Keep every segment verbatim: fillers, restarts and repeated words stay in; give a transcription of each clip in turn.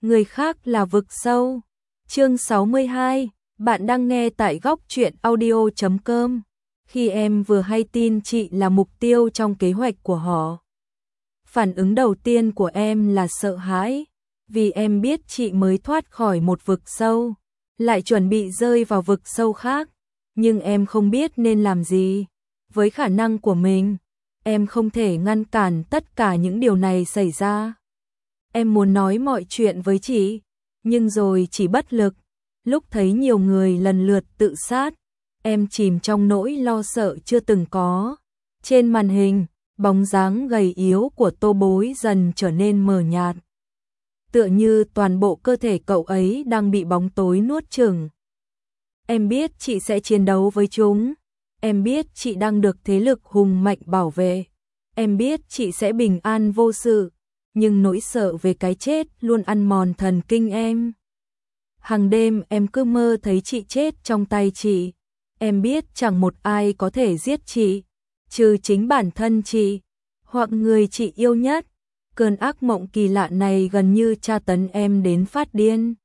người khác là vực sâu. Chương sáu mươi hai, bạn đang nghe tại góc truyện audio chấm com. Khi em vừa hay tin chị là mục tiêu trong kế hoạch của họ, phản ứng đầu tiên của em là sợ hãi, vì em biết chị mới thoát khỏi một vực sâu, lại chuẩn bị rơi vào vực sâu khác, nhưng em không biết nên làm gì. Với khả năng của mình, em không thể ngăn cản tất cả những điều này xảy ra. Em muốn nói mọi chuyện với chị, nhưng rồi chỉ bất lực. Lúc thấy nhiều người lần lượt tự sát, em chìm trong nỗi lo sợ chưa từng có. Trên màn hình, bóng dáng gầy yếu của Tô Bối dần trở nên mờ nhạt. Tựa như toàn bộ cơ thể cậu ấy đang bị bóng tối nuốt chửng. Em biết chị sẽ chiến đấu với chúng. Em biết chị đang được thế lực hùng mạnh bảo vệ. Em biết chị sẽ bình an vô sự. Nhưng nỗi sợ về cái chết luôn ăn mòn thần kinh em. Hàng đêm em cứ mơ thấy chị chết trong tay chị. Em biết chẳng một ai có thể giết chị, trừ chính bản thân chị, hoặc người chị yêu nhất. Cơn ác mộng kỳ lạ này gần như tra tấn em đến phát điên.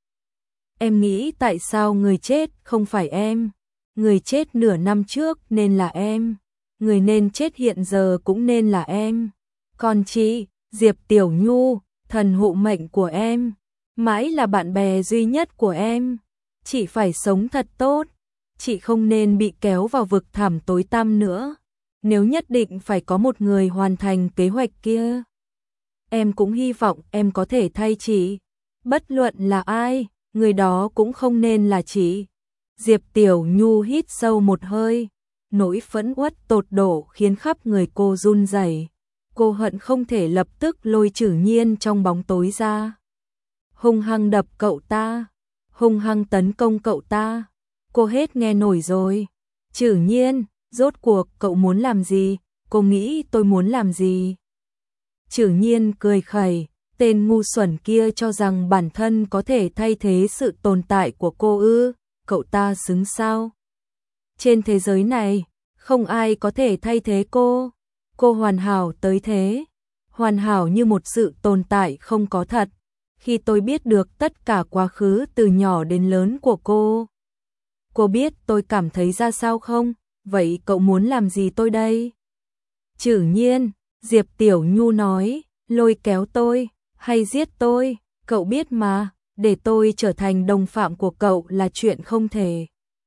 Em nghĩ tại sao người chết không phải em. Người chết nửa năm trước nên là em. Người nên chết hiện giờ cũng nên là em. Còn chị, Diệp Tiểu Nhu, thần hộ mệnh của em, mãi là bạn bè duy nhất của em. Chị phải sống thật tốt. Chị không nên bị kéo vào vực thẳm tối tăm nữa. Nếu nhất định phải có một người hoàn thành kế hoạch kia, em cũng hy vọng em có thể thay chị. Bất luận là ai, người đó cũng không nên là chị. Diệp Tiểu Nhu hít sâu một hơi. Nỗi phẫn uất tột độ khiến khắp người cô run rẩy. Cô hận không thể lập tức lôi Trử Nhiên trong bóng tối ra, hung hăng đập cậu ta, hung hăng tấn công cậu ta. Cô hết nghe nổi rồi. Trử Nhiên, rốt cuộc cậu muốn làm gì? Cô nghĩ tôi muốn làm gì? Trử Nhiên cười khẩy, tên ngu xuẩn kia cho rằng bản thân có thể thay thế sự tồn tại của cô ư? Cậu ta xứng sao? Trên thế giới này, không ai có thể thay thế cô. Cô hoàn hảo tới thế, hoàn hảo như một sự tồn tại không có thật. Khi tôi biết được tất cả quá khứ từ nhỏ đến lớn của cô, cô biết tôi cảm thấy ra sao không? Vậy cậu muốn làm gì tôi đây? Trử Nhiên, Diệp Tiểu Nhu nói, lôi kéo tôi, hay giết tôi, cậu biết mà, để tôi trở thành đồng phạm của cậu là chuyện không thể.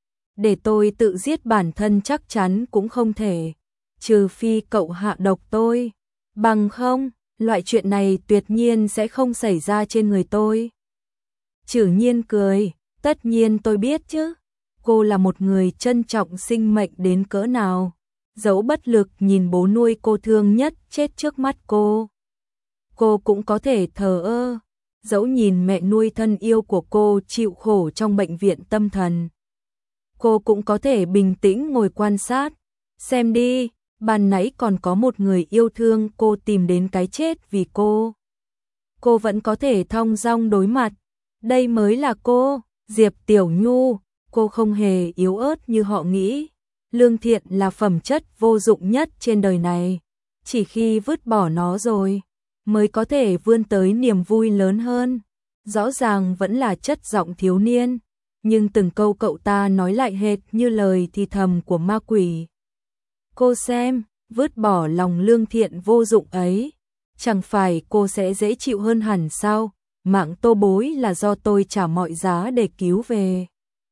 Để tôi tự giết bản thân chắc chắn cũng không thể. Trừ phi cậu hạ độc tôi, bằng không, loại chuyện này tuyệt nhiên sẽ không xảy ra trên người tôi. Trử Nhiên cười, tất nhiên tôi biết chứ. Cô là một người trân trọng sinh mệnh đến cỡ nào. Dẫu bất lực nhìn bố nuôi cô thương nhất chết trước mắt cô, cô cũng có thể thờ ơ. Dẫu nhìn mẹ nuôi thân yêu của cô chịu khổ trong bệnh viện tâm thần, cô cũng có thể bình tĩnh ngồi quan sát. Xem đi, ban nãy còn có một người yêu thương cô tìm đến cái chết vì cô. Cô vẫn có thể thong dong đối mặt. Đây mới là cô, Diệp Tiểu Nhu. Cô không hề yếu ớt như họ nghĩ. Lương thiện là phẩm chất vô dụng nhất trên đời này. Chỉ khi vứt bỏ nó rồi, mới có thể vươn tới niềm vui lớn hơn. Rõ ràng vẫn là chất giọng thiếu niên, nhưng từng câu cậu ta nói lại hệt như lời thì thầm của ma quỷ. Cô xem, vứt bỏ lòng lương thiện vô dụng ấy, chẳng phải cô sẽ dễ chịu hơn hẳn sao? Mạng Tô Bối là do tôi trả mọi giá để cứu về.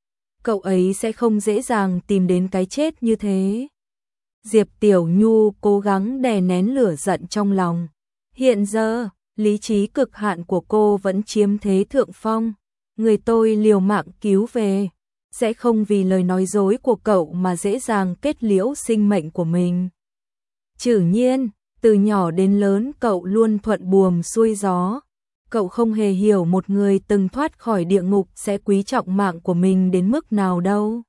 Cậu ấy sẽ không dễ dàng tìm đến cái chết như thế. Diệp Tiểu Nhu cố gắng đè nén lửa giận trong lòng. Hiện giờ, lý trí cực hạn của cô vẫn chiếm thế thượng phong. Người tôi liều mạng cứu về, sẽ không vì lời nói dối của cậu mà dễ dàng kết liễu sinh mệnh của mình. Trử Nhiên, từ nhỏ đến lớn cậu luôn thuận buồm xuôi gió. Cậu không hề hiểu một người từng thoát khỏi địa ngục sẽ quý trọng mạng của mình đến mức nào đâu.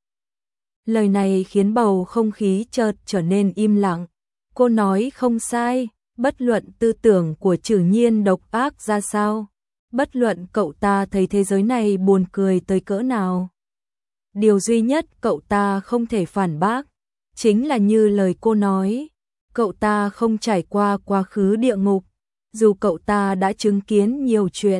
Lời này khiến bầu không khí chợt trở nên im lặng. Cô nói không sai, bất luận tư tưởng của Trử Nhiên độc ác ra sao, bất luận cậu ta thấy thế giới này buồn cười tới cỡ nào, điều duy nhất cậu ta không thể phản bác, chính là như lời cô nói, cậu ta không trải qua quá khứ địa ngục, dù cậu ta đã chứng kiến nhiều chuyện,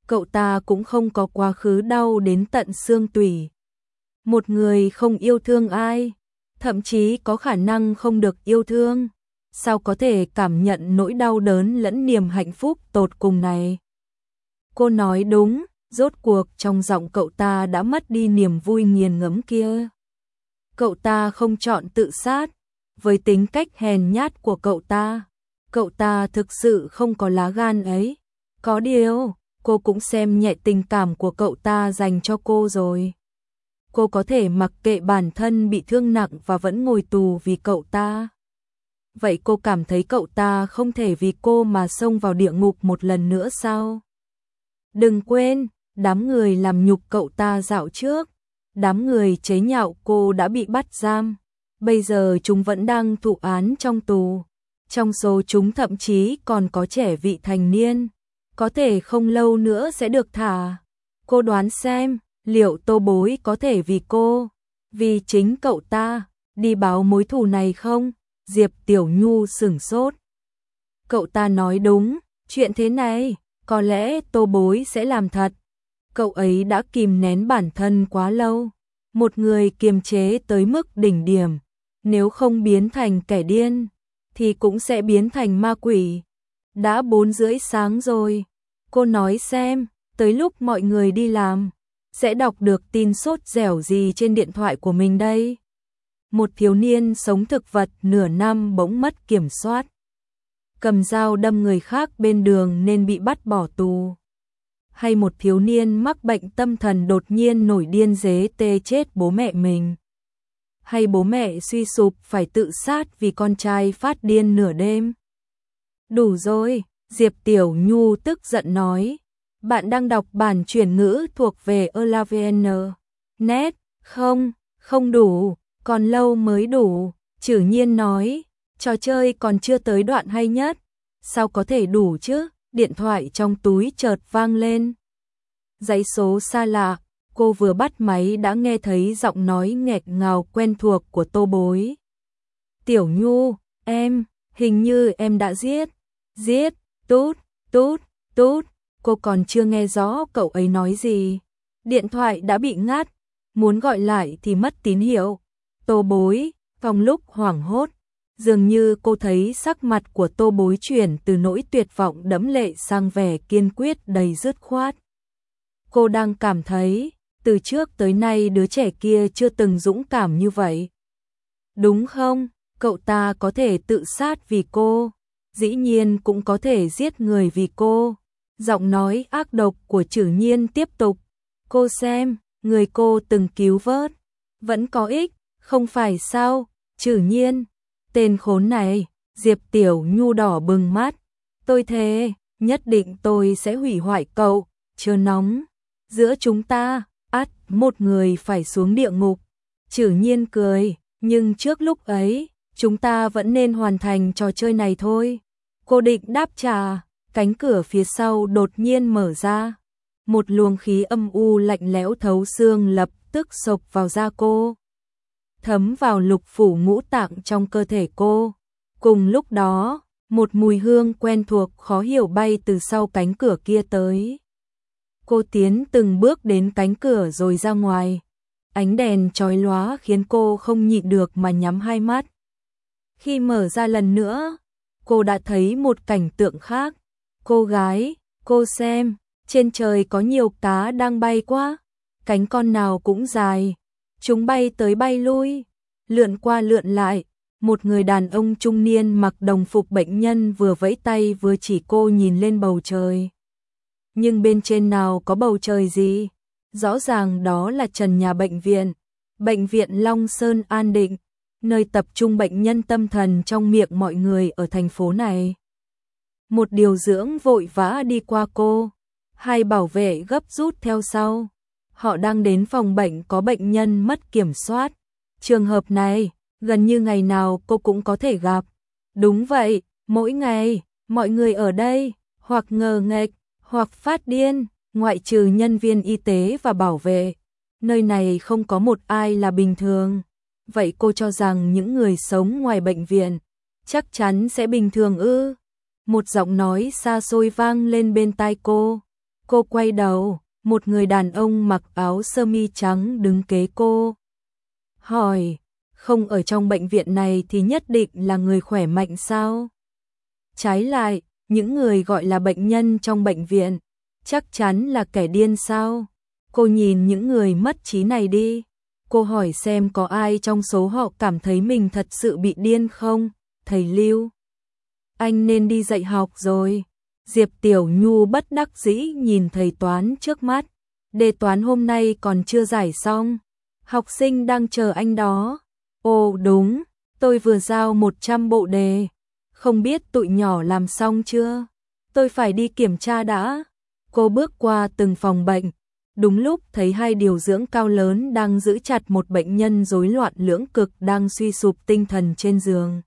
cậu ta cũng không có quá khứ đau đến tận xương tủy. Một người không yêu thương ai, thậm chí có khả năng không được yêu thương, sao có thể cảm nhận nỗi đau đớn lẫn niềm hạnh phúc tột cùng này? Cô nói đúng, rốt cuộc trong giọng cậu ta đã mất đi niềm vui nghiền ngẫm kia. Cậu ta không chọn tự sát, với tính cách hèn nhát của cậu ta, cậu ta thực sự không có lá gan ấy. Có điều, cô cũng xem nhẹ tình cảm của cậu ta dành cho cô rồi. Cô có thể mặc kệ bản thân bị thương nặng và vẫn ngồi tù vì cậu ta. Vậy cô cảm thấy cậu ta không thể vì cô mà xông vào địa ngục một lần nữa sao? Đừng quên, đám người làm nhục cậu ta dạo trước, đám người chế nhạo cô đã bị bắt giam, bây giờ chúng vẫn đang thụ án trong tù. Trong số chúng thậm chí còn có trẻ vị thành niên, có thể không lâu nữa sẽ được thả. Cô đoán xem, liệu Tô Bối có thể vì cô, vì chính cậu ta, đi báo mối thù này không? Diệp Tiểu Nhu sửng sốt. Cậu ta nói đúng, chuyện thế này, có lẽ Tô Bối sẽ làm thật. Cậu ấy đã kìm nén bản thân quá lâu, một người kiềm chế tới mức đỉnh điểm, nếu không biến thành kẻ điên, thì cũng sẽ biến thành ma quỷ. Đã bốn rưỡi sáng rồi, cô nói xem, tới lúc mọi người đi làm, sẽ đọc được tin sốt dẻo gì trên điện thoại của mình đây? Một thiếu niên sống thực vật nửa năm bỗng mất kiểm soát, cầm dao đâm người khác bên đường nên bị bắt bỏ tù. Hay một thiếu niên mắc bệnh tâm thần đột nhiên nổi điên dế tê chết bố mẹ mình. Hay bố mẹ suy sụp phải tự sát vì con trai phát điên nửa đêm. Đủ rồi, Diệp Tiểu Nhu tức giận nói. Bạn đang đọc bản chuyển ngữ thuộc về Elavn. Net, không, không đủ, còn lâu mới đủ. Chử Nhiên nói, trò chơi còn chưa tới đoạn hay nhất, sao có thể đủ chứ? Điện thoại trong túi chợt vang lên. Dãy số xa lạ, cô vừa bắt máy đã nghe thấy giọng nói nghẹt ngào quen thuộc của Tô Bối. Tiểu Nhu, em, hình như em đã giết, giết, tút, tút, tút. Cô còn chưa nghe rõ cậu ấy nói gì. Điện thoại đã bị ngắt, muốn gọi lại thì mất tín hiệu. Tô Bối, trong lúc hoảng hốt, dường như cô thấy sắc mặt của Tô Bối chuyển từ nỗi tuyệt vọng đẫm lệ sang vẻ kiên quyết đầy dứt khoát. Cô đang cảm thấy, từ trước tới nay đứa trẻ kia chưa từng dũng cảm như vậy. Đúng không? Cậu ta có thể tự sát vì cô, dĩ nhiên cũng có thể giết người vì cô. Giọng nói ác độc của Chử Nhiên tiếp tục. Cô xem, người cô từng cứu vớt, vẫn có ích, không phải sao? Chử Nhiên, tên khốn này. Diệp Tiểu Nhu đỏ bừng mắt. Tôi thề, nhất định tôi sẽ hủy hoại cậu. Chưa nóng, giữa chúng ta, ắt một người phải xuống địa ngục. Chử Nhiên cười, nhưng trước lúc ấy, chúng ta vẫn nên hoàn thành trò chơi này thôi. Cô định đáp trả. Cánh cửa phía sau đột nhiên mở ra. Một luồng khí âm u lạnh lẽo thấu xương lập tức xộc vào da cô, thấm vào lục phủ ngũ tạng trong cơ thể cô. Cùng lúc đó, một mùi hương quen thuộc khó hiểu bay từ sau cánh cửa kia tới. Cô tiến từng bước đến cánh cửa rồi ra ngoài. Ánh đèn chói lóa khiến cô không nhịn được mà nhắm hai mắt. Khi mở ra lần nữa, cô đã thấy một cảnh tượng khác. Cô gái, cô xem, trên trời có nhiều cá đang bay quá, cánh con nào cũng dài, chúng bay tới bay lui, lượn qua lượn lại. Một người đàn ông trung niên mặc đồng phục bệnh nhân vừa vẫy tay vừa chỉ cô nhìn lên bầu trời. Nhưng bên trên nào có bầu trời gì? Rõ ràng đó là trần nhà bệnh viện, bệnh viện Long Sơn An Định, nơi tập trung bệnh nhân tâm thần trong miệng mọi người ở thành phố này. Một điều dưỡng vội vã đi qua cô, hai bảo vệ gấp rút theo sau. Họ đang đến phòng bệnh có bệnh nhân mất kiểm soát. Trường hợp này, gần như ngày nào cô cũng có thể gặp. Đúng vậy, mỗi ngày, mọi người ở đây, hoặc ngờ nghệch, hoặc phát điên, ngoại trừ nhân viên y tế và bảo vệ. Nơi này không có một ai là bình thường. Vậy cô cho rằng những người sống ngoài bệnh viện chắc chắn sẽ bình thường ư? Một giọng nói xa xôi vang lên bên tai cô. Cô quay đầu, một người đàn ông mặc áo sơ mi trắng đứng kế cô. Hỏi, không ở trong bệnh viện này thì nhất định là người khỏe mạnh sao? Trái lại, những người gọi là bệnh nhân trong bệnh viện, chắc chắn là kẻ điên sao? Cô nhìn những người mất trí này đi. Cô hỏi xem có ai trong số họ cảm thấy mình thật sự bị điên không? Thầy Lưu, anh nên đi dạy học rồi. Diệp Tiểu Nhu bất đắc dĩ nhìn thầy toán trước mắt. Đề toán hôm nay còn chưa giải xong. Học sinh đang chờ anh đó. Ồ đúng, tôi vừa giao một trăm bộ đề. Không biết tụi nhỏ làm xong chưa? Tôi phải đi kiểm tra đã. Cô bước qua từng phòng bệnh. Đúng lúc thấy hai điều dưỡng cao lớn đang giữ chặt một bệnh nhân rối loạn lưỡng cực đang suy sụp tinh thần trên giường.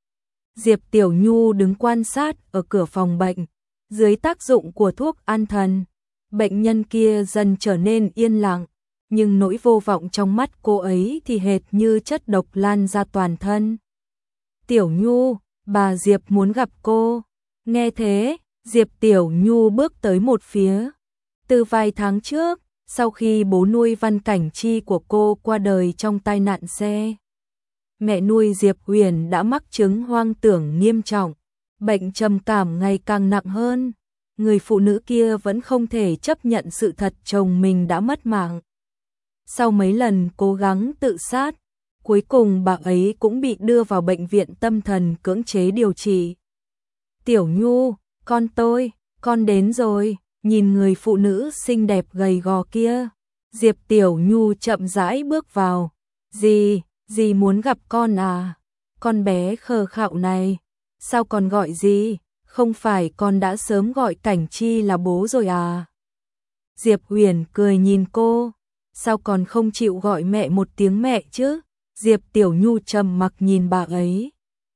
Diệp Tiểu Nhu đứng quan sát ở cửa phòng bệnh. Dưới tác dụng của thuốc an thần, bệnh nhân kia dần trở nên yên lặng, nhưng nỗi vô vọng trong mắt cô ấy thì hệt như chất độc lan ra toàn thân. Tiểu Nhu, bà Diệp muốn gặp cô. Nghe thế, Diệp Tiểu Nhu bước tới một phía. Từ vài tháng trước, sau khi bố nuôi Văn Cảnh Chi của cô qua đời trong tai nạn xe, mẹ nuôi Diệp Huyền đã mắc chứng hoang tưởng nghiêm trọng, bệnh trầm cảm ngày càng nặng hơn. Người phụ nữ kia vẫn không thể chấp nhận sự thật chồng mình đã mất mạng. Sau mấy lần cố gắng tự sát, cuối cùng bà ấy cũng bị đưa vào bệnh viện tâm thần cưỡng chế điều trị. Tiểu Nhu, con tôi, con đến rồi. Nhìn người phụ nữ xinh đẹp gầy gò kia, Diệp Tiểu Nhu chậm rãi bước vào. Dì, dì muốn gặp con à? Con bé khờ khạo này, sao còn gọi dì? Không phải con đã sớm gọi Cảnh Chi là bố rồi à? Diệp Huyền cười nhìn cô, sao còn không chịu gọi mẹ một tiếng mẹ chứ? Diệp Tiểu Nhu trầm mặc nhìn bà ấy.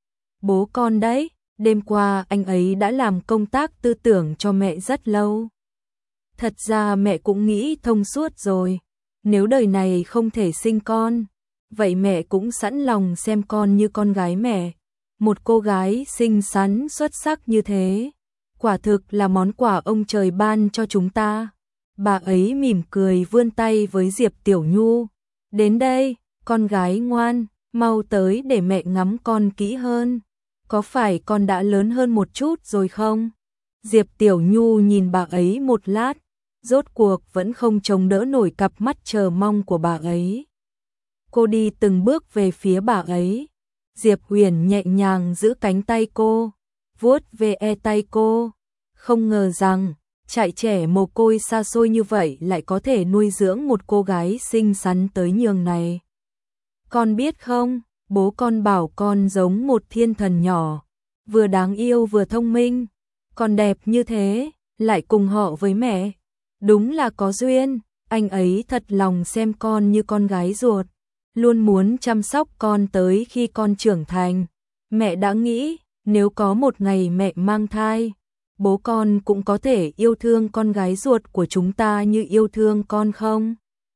Bố con đấy, đêm qua anh ấy đã làm công tác tư tưởng cho mẹ rất lâu. Thật ra mẹ cũng nghĩ thông suốt rồi, nếu đời này không thể sinh con, vậy mẹ cũng sẵn lòng xem con như con gái mẹ. Một cô gái xinh xắn xuất sắc như thế, quả thực là món quà ông trời ban cho chúng ta. Bà ấy mỉm cười vươn tay với Diệp Tiểu Nhu. Đến đây, con gái ngoan, mau tới để mẹ ngắm con kỹ hơn. Có phải con đã lớn hơn một chút rồi không? Diệp Tiểu Nhu nhìn bà ấy một lát, rốt cuộc vẫn không chống đỡ nổi cặp mắt chờ mong của bà ấy. Cô đi từng bước về phía bà ấy. Diệp Huyền nhẹ nhàng giữ cánh tay cô, vuốt ve tay cô. Không ngờ rằng, trại trẻ mồ côi xa xôi như vậy lại có thể nuôi dưỡng một cô gái xinh xắn tới nhường này. Con biết không, bố con bảo con giống một thiên thần nhỏ, vừa đáng yêu vừa thông minh, còn đẹp như thế, lại cùng họ với mẹ. Đúng là có duyên, anh ấy thật lòng xem con như con gái ruột, luôn muốn chăm sóc con tới khi con trưởng thành. Mẹ đã nghĩ, nếu có một ngày mẹ mang thai, bố con cũng có thể yêu thương con gái ruột của chúng ta như yêu thương con không?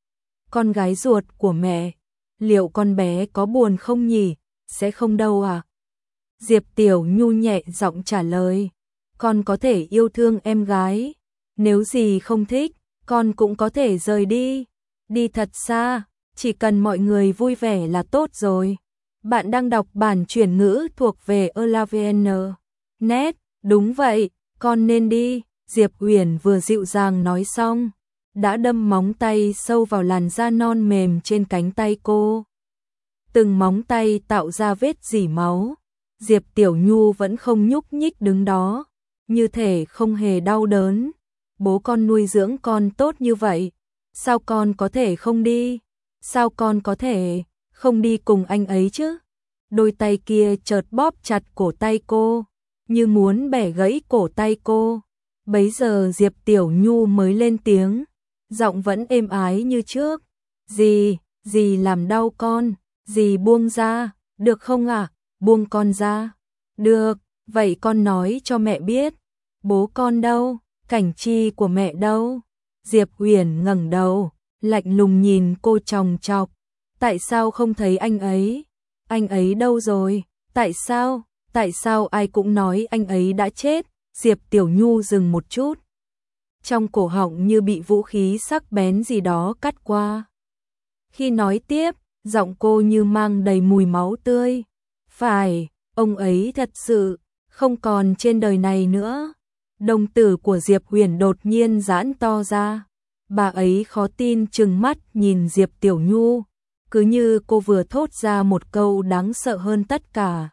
Con gái ruột của mẹ, liệu con bé có buồn không nhỉ? Sẽ không đâu à? Diệp Tiểu Nhu nhẹ giọng trả lời, con có thể yêu thương em gái, nếu gì không thích, con cũng có thể rời đi, đi thật xa, chỉ cần mọi người vui vẻ là tốt rồi. Bạn đang đọc bản chuyển ngữ thuộc về Elavn. Net, đúng vậy, con nên đi. Diệp Huyền vừa dịu dàng nói xong, đã đâm móng tay sâu vào làn da non mềm trên cánh tay cô. Từng móng tay tạo ra vết rỉ máu. Diệp Tiểu Nhu vẫn không nhúc nhích đứng đó, như thể không hề đau đớn. Bố con nuôi dưỡng con tốt như vậy, sao con có thể không đi? Sao con có thể không đi cùng anh ấy chứ? Đôi tay kia chợt bóp chặt cổ tay cô, như muốn bẻ gãy cổ tay cô. Bấy giờ Diệp Tiểu Nhu mới lên tiếng, giọng vẫn êm ái như trước. Dì, dì làm đau con, dì buông ra, được không ạ? À? Buông con ra. Được, vậy con nói cho mẹ biết. Bố con đâu? Cảnh Chi của mẹ đâu? Diệp Huyền ngẩng đầu, lạnh lùng nhìn cô chòng chọc. Tại sao không thấy anh ấy? Anh ấy đâu rồi? Tại sao? Tại sao ai cũng nói anh ấy đã chết? Diệp Tiểu Nhu dừng một chút, trong cổ họng như bị vũ khí sắc bén gì đó cắt qua. Khi nói tiếp, giọng cô như mang đầy mùi máu tươi. Phải, ông ấy thật sự không còn trên đời này nữa. Đồng tử của Diệp Huyền đột nhiên giãn to ra. Bà ấy khó tin trừng mắt nhìn Diệp Tiểu Nhu, cứ như cô vừa thốt ra một câu đáng sợ hơn tất cả.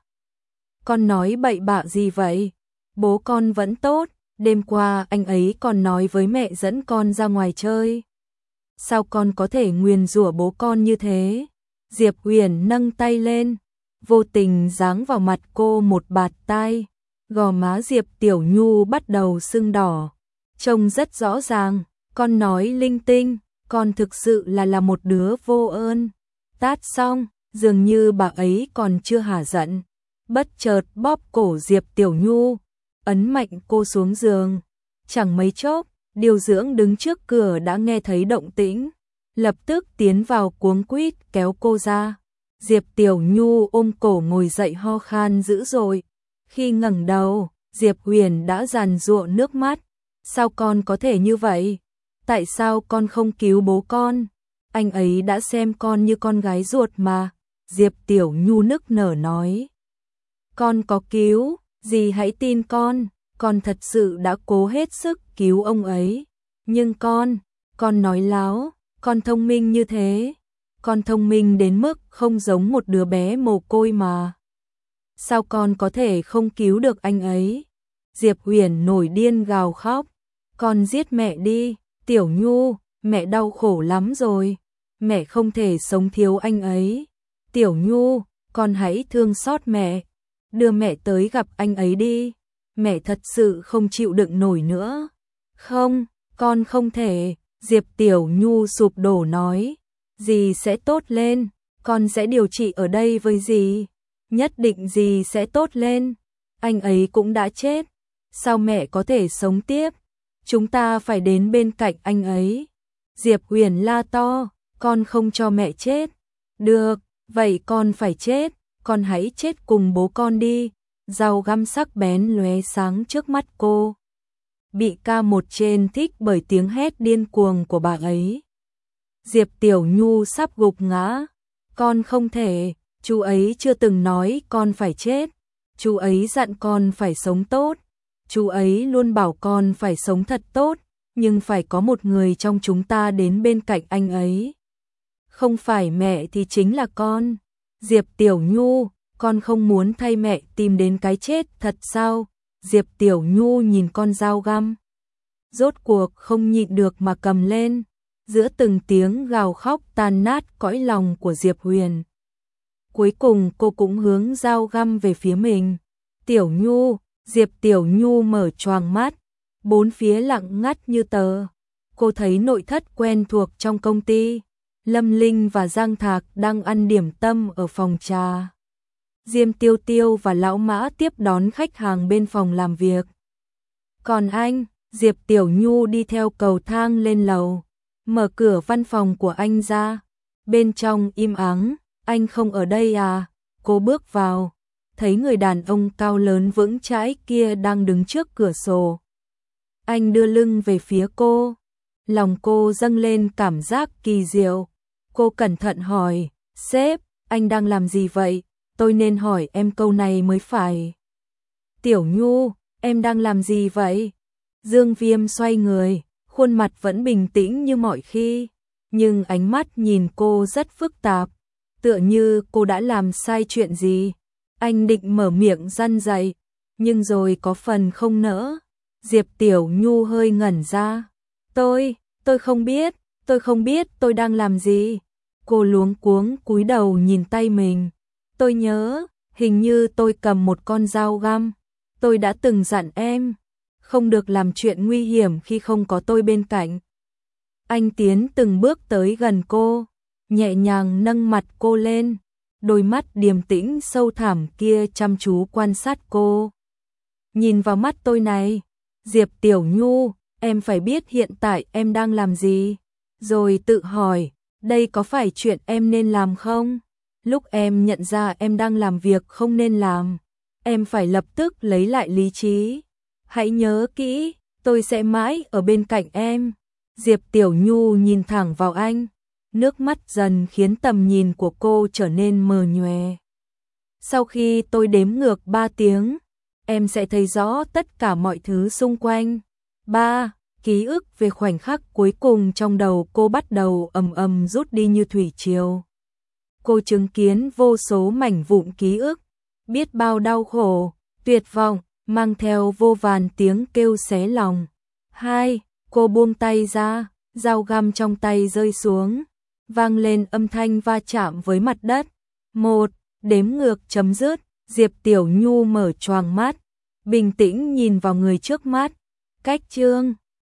Con nói bậy bạ gì vậy? Bố con vẫn tốt, đêm qua anh ấy còn nói với mẹ dẫn con ra ngoài chơi. Sao con có thể nguyền rủa bố con như thế? Diệp Huyền nâng tay lên, vô tình giáng vào mặt cô một bạt tai. Gò má Diệp Tiểu Nhu bắt đầu sưng đỏ. Trông rất rõ ràng, con nói linh tinh, con thực sự là là một đứa vô ơn. Tát xong, dường như bà ấy còn chưa hả giận. Bất chợt bóp cổ Diệp Tiểu Nhu, ấn mạnh cô xuống giường. Chẳng mấy chốc, điều dưỡng đứng trước cửa đã nghe thấy động tĩnh, lập tức tiến vào cuống quýt kéo cô ra. Diệp Tiểu Nhu ôm cổ ngồi dậy ho khan dữ dội. Khi ngẩng đầu, Diệp Huyền đã giàn giụa nước mắt. Sao con có thể như vậy? Tại sao con không cứu bố con? Anh ấy đã xem con như con gái ruột mà. Diệp Tiểu Nhu nức nở nói. Con có cứu, dì hãy tin con, con thật sự đã cố hết sức cứu ông ấy. Nhưng con, con nói láo, con thông minh như thế. Con thông minh đến mức không giống một đứa bé mồ côi mà. Sao con có thể không cứu được anh ấy? Diệp Huyền nổi điên gào khóc. Con giết mẹ đi, Tiểu Nhu, mẹ đau khổ lắm rồi. Mẹ không thể sống thiếu anh ấy. Tiểu Nhu, con hãy thương xót mẹ. Đưa mẹ tới gặp anh ấy đi. Mẹ thật sự không chịu đựng nổi nữa. Không, con không thể. Diệp Tiểu Nhu sụp đổ nói. Dì sẽ tốt lên, con sẽ điều trị ở đây với dì. Nhất định dì sẽ tốt lên. Anh ấy cũng đã chết. Sao mẹ có thể sống tiếp? Chúng ta phải đến bên cạnh anh ấy. Diệp Huyền la to, con không cho mẹ chết. Được, vậy con phải chết, con hãy chết cùng bố con đi. Dao găm sắc bén lóe sáng trước mắt cô. Bị ca một trên thích bởi tiếng hét điên cuồng của bà ấy. Diệp Tiểu Nhu sắp gục ngã. Con không thể, chú ấy chưa từng nói con phải chết. Chú ấy dặn con phải sống tốt. Chú ấy luôn bảo con phải sống thật tốt, nhưng phải có một người trong chúng ta đến bên cạnh anh ấy. Không phải mẹ thì chính là con. Diệp Tiểu Nhu, con không muốn thay mẹ tìm đến cái chết thật sao? Diệp Tiểu Nhu nhìn con dao găm. Rốt cuộc không nhịn được mà cầm lên. Giữa từng tiếng gào khóc tan nát cõi lòng của Diệp Huyền. Cuối cùng cô cũng hướng dao găm về phía mình. Tiểu Nhu, Diệp Tiểu Nhu mở choàng mắt, bốn phía lặng ngắt như tờ. Cô thấy nội thất quen thuộc trong công ty. Lâm Linh và Giang Thạc đang ăn điểm tâm ở phòng trà. Diêm Tiêu Tiêu và Lão Mã tiếp đón khách hàng bên phòng làm việc. Còn anh, Diệp Tiểu Nhu đi theo cầu thang lên lầu, mở cửa văn phòng của anh ra. Bên trong im ắng, anh không ở đây à? Cô bước vào, thấy người đàn ông cao lớn vững chãi kia đang đứng trước cửa sổ. Anh đưa lưng về phía cô, lòng cô dâng lên cảm giác kỳ diệu. Cô cẩn thận hỏi, sếp, anh đang làm gì vậy? Tôi nên hỏi em câu này mới phải. Tiểu Nhu, em đang làm gì vậy? Dương Viêm xoay người, khuôn mặt vẫn bình tĩnh như mọi khi, nhưng ánh mắt nhìn cô rất phức tạp, tựa như cô đã làm sai chuyện gì. Anh định mở miệng răn dạy, nhưng rồi có phần không nỡ. Diệp Tiểu Nhu hơi ngẩn ra. Tôi, tôi không biết, tôi không biết tôi đang làm gì. Cô luống cuống cúi đầu nhìn tay mình. Tôi nhớ, hình như tôi cầm một con dao găm. Tôi đã từng dặn em, không được làm chuyện nguy hiểm khi không có tôi bên cạnh. Anh tiến từng bước tới gần cô, nhẹ nhàng nâng mặt cô lên. Đôi mắt điềm tĩnh sâu thẳm kia chăm chú quan sát cô. Nhìn vào mắt tôi này, Diệp Tiểu Nhu, em phải biết hiện tại em đang làm gì. Rồi tự hỏi, đây có phải chuyện em nên làm không? Lúc em nhận ra em đang làm việc không nên làm, em phải lập tức lấy lại lý trí. Hãy nhớ kỹ, Tôi sẽ mãi ở bên cạnh em. Diệp Tiểu Nhu nhìn thẳng vào anh, nước mắt dần khiến tầm nhìn của cô trở nên mờ nhòe. Sau khi tôi đếm ngược ba tiếng, em sẽ thấy rõ tất cả mọi thứ xung quanh. Ba, ký ức về khoảnh khắc cuối cùng trong đầu cô bắt đầu ầm ầm rút đi như thủy triều. Cô chứng kiến vô số mảnh vụn ký ức, biết bao đau khổ, tuyệt vọng, mang theo vô vàn tiếng kêu xé lòng. Hai, cô buông tay ra, dao găm trong tay rơi xuống, vang lên âm thanh va chạm với mặt đất. Một, đếm ngược chấm dứt, Diệp Tiểu Nhu mở choàng mắt, bình tĩnh nhìn vào người trước mắt. Cách chương